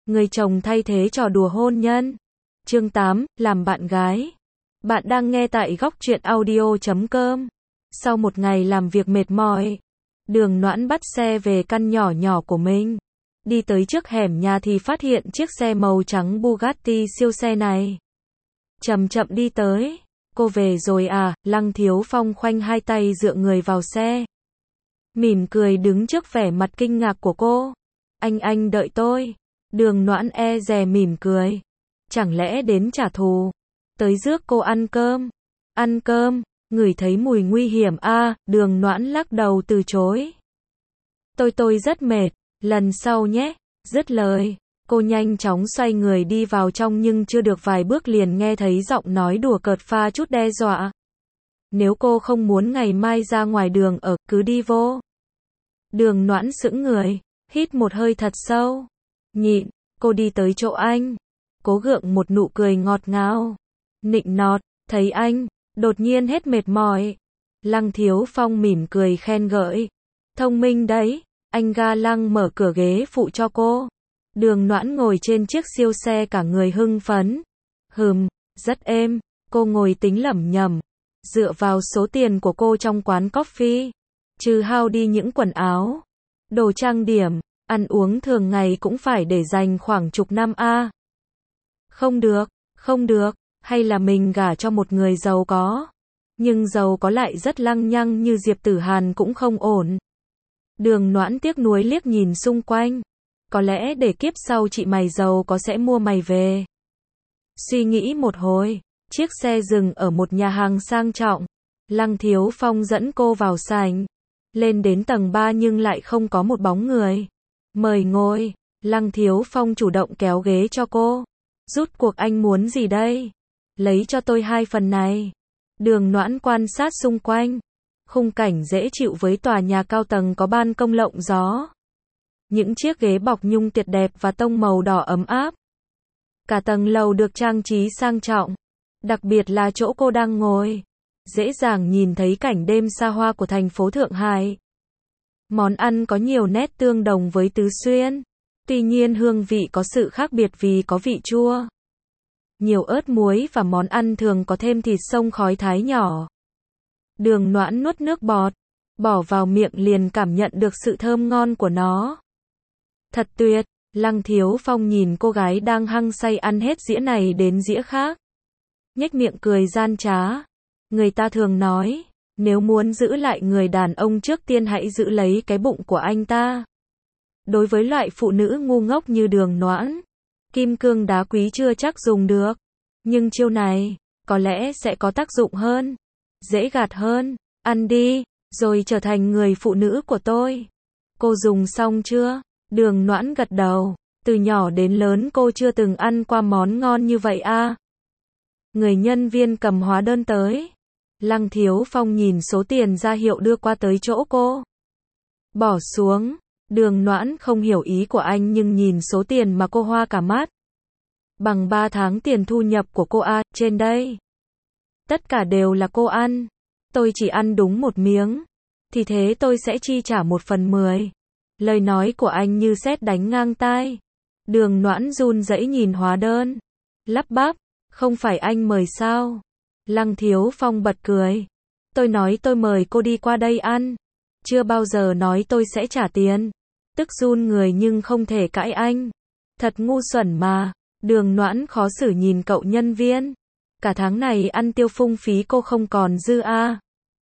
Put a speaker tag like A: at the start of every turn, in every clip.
A: Người chồng thay thế trò đùa hôn nhân. Chương 8, làm bạn gái. Bạn đang nghe tại góc truyện audio.com. Sau một ngày làm việc mệt mỏi, Đường Noãn bắt xe về căn nhỏ nhỏ của mình. Đi tới trước hẻm nhà thì phát hiện chiếc xe màu trắng Bugatti siêu xe này. Chậm chậm đi tới. Cô về rồi à? Lăng Thiếu Phong khoanh hai tay dựa người vào xe, mỉm cười đứng trước vẻ mặt kinh ngạc của cô. Anh đợi tôi. Đường Noãn e dè mỉm cười. Chẳng lẽ đến trả thù? Tới rước cô ăn cơm. Ăn cơm? Ngửi thấy mùi nguy hiểm à? Đường Noãn lắc đầu từ chối. Tôi rất mệt, lần sau nhé. Dứt lời, cô nhanh chóng xoay người đi vào trong nhưng chưa được vài bước liền nghe thấy giọng nói đùa cợt pha chút đe dọa. Nếu cô không muốn ngày mai ra ngoài đường ở, cứ đi vô. Đường Noãn sững người, hít một hơi thật sâu. Nhịn, cô đi tới chỗ anh, cố gượng một nụ cười ngọt ngào, nịnh nọt, thấy anh đột nhiên hết mệt mỏi. Lăng Thiếu Phong mỉm cười khen ngợi. Thông minh đấy, anh ga lăng mở cửa ghế phụ cho cô. Đường Noãn ngồi trên chiếc siêu xe cả người hưng phấn. Rất êm, cô ngồi tính lẩm nhẩm. Dựa vào số tiền của cô trong quán coffee, trừ hao đi những quần áo, đồ trang điểm, ăn uống thường ngày cũng phải để dành khoảng chục năm a. Không được, hay là mình gả cho một người giàu có. Nhưng giàu có lại rất lăng nhăng như Diệp Tử Hàn cũng không ổn. Đường Noãn tiếc nuối liếc nhìn xung quanh. Có lẽ để kiếp sau chị mày giàu có sẽ mua mày về. Suy nghĩ một hồi, chiếc xe dừng ở một nhà hàng sang trọng. Lăng Thiếu Phong dẫn cô vào sảnh. Lên đến tầng 3 nhưng lại không có một bóng người. Mời ngồi. Lăng Thiếu Phong chủ động kéo ghế cho cô. Rút cuộc anh muốn gì đây? Lấy cho tôi 2 phần này. Đường Noãn quan sát xung quanh. Khung cảnh dễ chịu với tòa nhà cao tầng có ban công lộng gió. Những chiếc ghế bọc nhung tuyệt đẹp và tông màu đỏ ấm áp. Cả tầng lầu được trang trí sang trọng. Đặc biệt là chỗ cô đang ngồi. Dễ dàng nhìn thấy cảnh đêm xa hoa của thành phố Thượng Hải. Món ăn có nhiều nét tương đồng với Tứ Xuyên. Tuy nhiên hương vị có sự khác biệt vì có vị chua, nhiều ớt muối và món ăn thường có thêm thịt xông khói thái nhỏ. Đường Noãn nuốt nước bọt, bỏ vào miệng liền cảm nhận được sự thơm ngon của nó. Thật tuyệt. Lăng Thiếu Phong nhìn cô gái đang hăng say ăn hết dĩa này đến dĩa khác, nhếch miệng cười gian trá. Người ta thường nói, nếu muốn giữ lại người đàn ông trước tiên hãy giữ lấy cái bụng của anh ta. Đối với loại phụ nữ ngu ngốc như Đường Noãn, kim cương đá quý chưa chắc dùng được. Nhưng chiêu này, có lẽ sẽ có tác dụng hơn, dễ gạt hơn. Ăn đi, rồi trở thành người phụ nữ của tôi. Cô dùng xong chưa? Đường Noãn gật đầu. Từ nhỏ đến lớn cô chưa từng ăn qua món ngon như vậy a. Người nhân viên cầm hóa đơn tới. Lăng Thiếu Phong nhìn số tiền ra hiệu đưa qua tới chỗ cô. Bỏ xuống. Đường Noãn không hiểu ý của anh nhưng nhìn số tiền mà cô hoa cả mắt. Bằng 3 tháng tiền thu nhập của cô a, trên đây. Tất cả đều là cô ăn. Tôi chỉ ăn đúng một miếng. Thì thế tôi sẽ chi trả 1/10. Lời nói của anh như sét đánh ngang tai. Đường Noãn run rẩy nhìn hóa đơn. Lắp bắp, không phải anh mời sao? Lăng Thiếu Phong bật cười. Tôi nói tôi mời cô đi qua đây ăn. Chưa bao giờ nói tôi sẽ trả tiền. Tức run người nhưng không thể cãi anh. Thật ngu xuẩn mà. Đường Noãn khó xử nhìn cậu nhân viên. Cả tháng này ăn tiêu phung phí cô không còn dư a.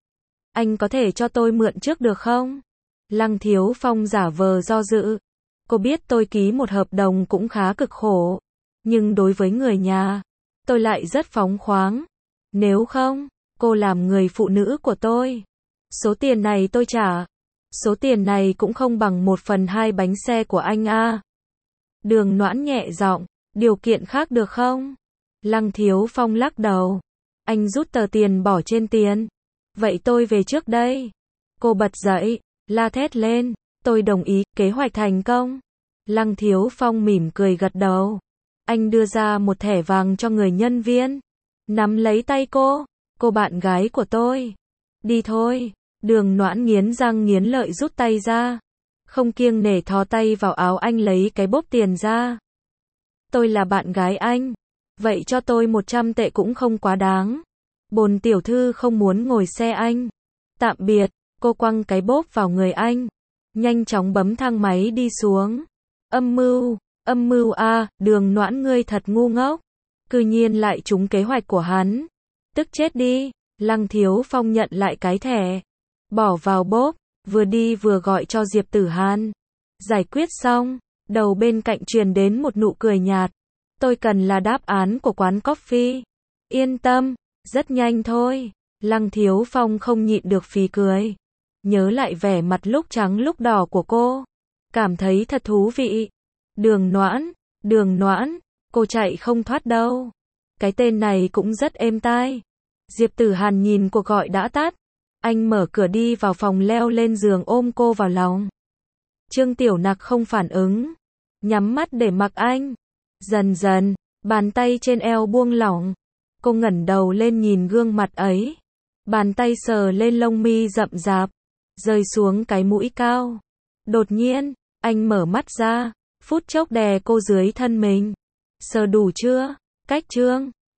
A: Anh có thể cho tôi mượn trước được không? Lăng Thiếu Phong giả vờ do dự. Cô biết tôi ký một hợp đồng cũng khá cực khổ. Nhưng đối với người nhà, tôi lại rất phóng khoáng. Nếu không, cô làm người phụ nữ của tôi. Số tiền này tôi trả. Số tiền này cũng không bằng 1/2 bánh xe của anh a. Đường Noãn nhẹ giọng. Điều kiện khác được không? Lăng Thiếu Phong lắc đầu. Anh rút tờ tiền bỏ trên tiền. Vậy tôi về trước đây. Cô bật dậy, la thét lên. Tôi đồng ý, kế hoạch thành công. Lăng Thiếu Phong mỉm cười gật đầu. Anh đưa ra một thẻ vàng cho người nhân viên. Nắm lấy tay cô bạn gái của tôi. Đi thôi. Đường Noãn nghiến răng nghiến lợi rút tay ra. Không kiêng nể thò tay vào áo anh lấy cái bóp tiền ra. Tôi là bạn gái anh. Vậy cho tôi 100 tệ cũng không quá đáng. Bồn tiểu thư không muốn ngồi xe anh. Tạm biệt, cô quăng cái bốp vào người anh. Nhanh chóng bấm thang máy đi xuống. Âm mưu a, Đường Noãn ngươi thật ngu ngốc. Cư nhiên lại trúng kế hoạch của hắn. Tức chết đi. Lăng Thiếu Phong nhận lại cái thẻ. Bỏ vào bốp, vừa đi vừa gọi cho Diệp Tử Hàn. Giải quyết xong, đầu bên cạnh truyền đến một nụ cười nhạt. Tôi cần là đáp án của quán coffee. Yên tâm, rất nhanh thôi. Lăng Thiếu Phong không nhịn được phì cười. Nhớ lại vẻ mặt lúc trắng lúc đỏ của cô. Cảm thấy thật thú vị. Đường Noãn, cô chạy không thoát đâu. Cái tên này cũng rất êm tai. Diệp Tử Hàn nhìn cuộc gọi đã tắt. Anh mở cửa đi vào phòng leo lên giường ôm cô vào lòng. Trương Tiểu Nặc không phản ứng. Nhắm mắt để mặc anh. Dần dần, bàn tay trên eo buông lỏng. Cô ngẩng đầu lên nhìn gương mặt ấy. Bàn tay sờ lên lông mi rậm rạp. Rơi xuống cái mũi cao. Đột nhiên, anh mở mắt ra. Phút chốc đè cô dưới thân mình. Sờ đủ chưa? Cách Trương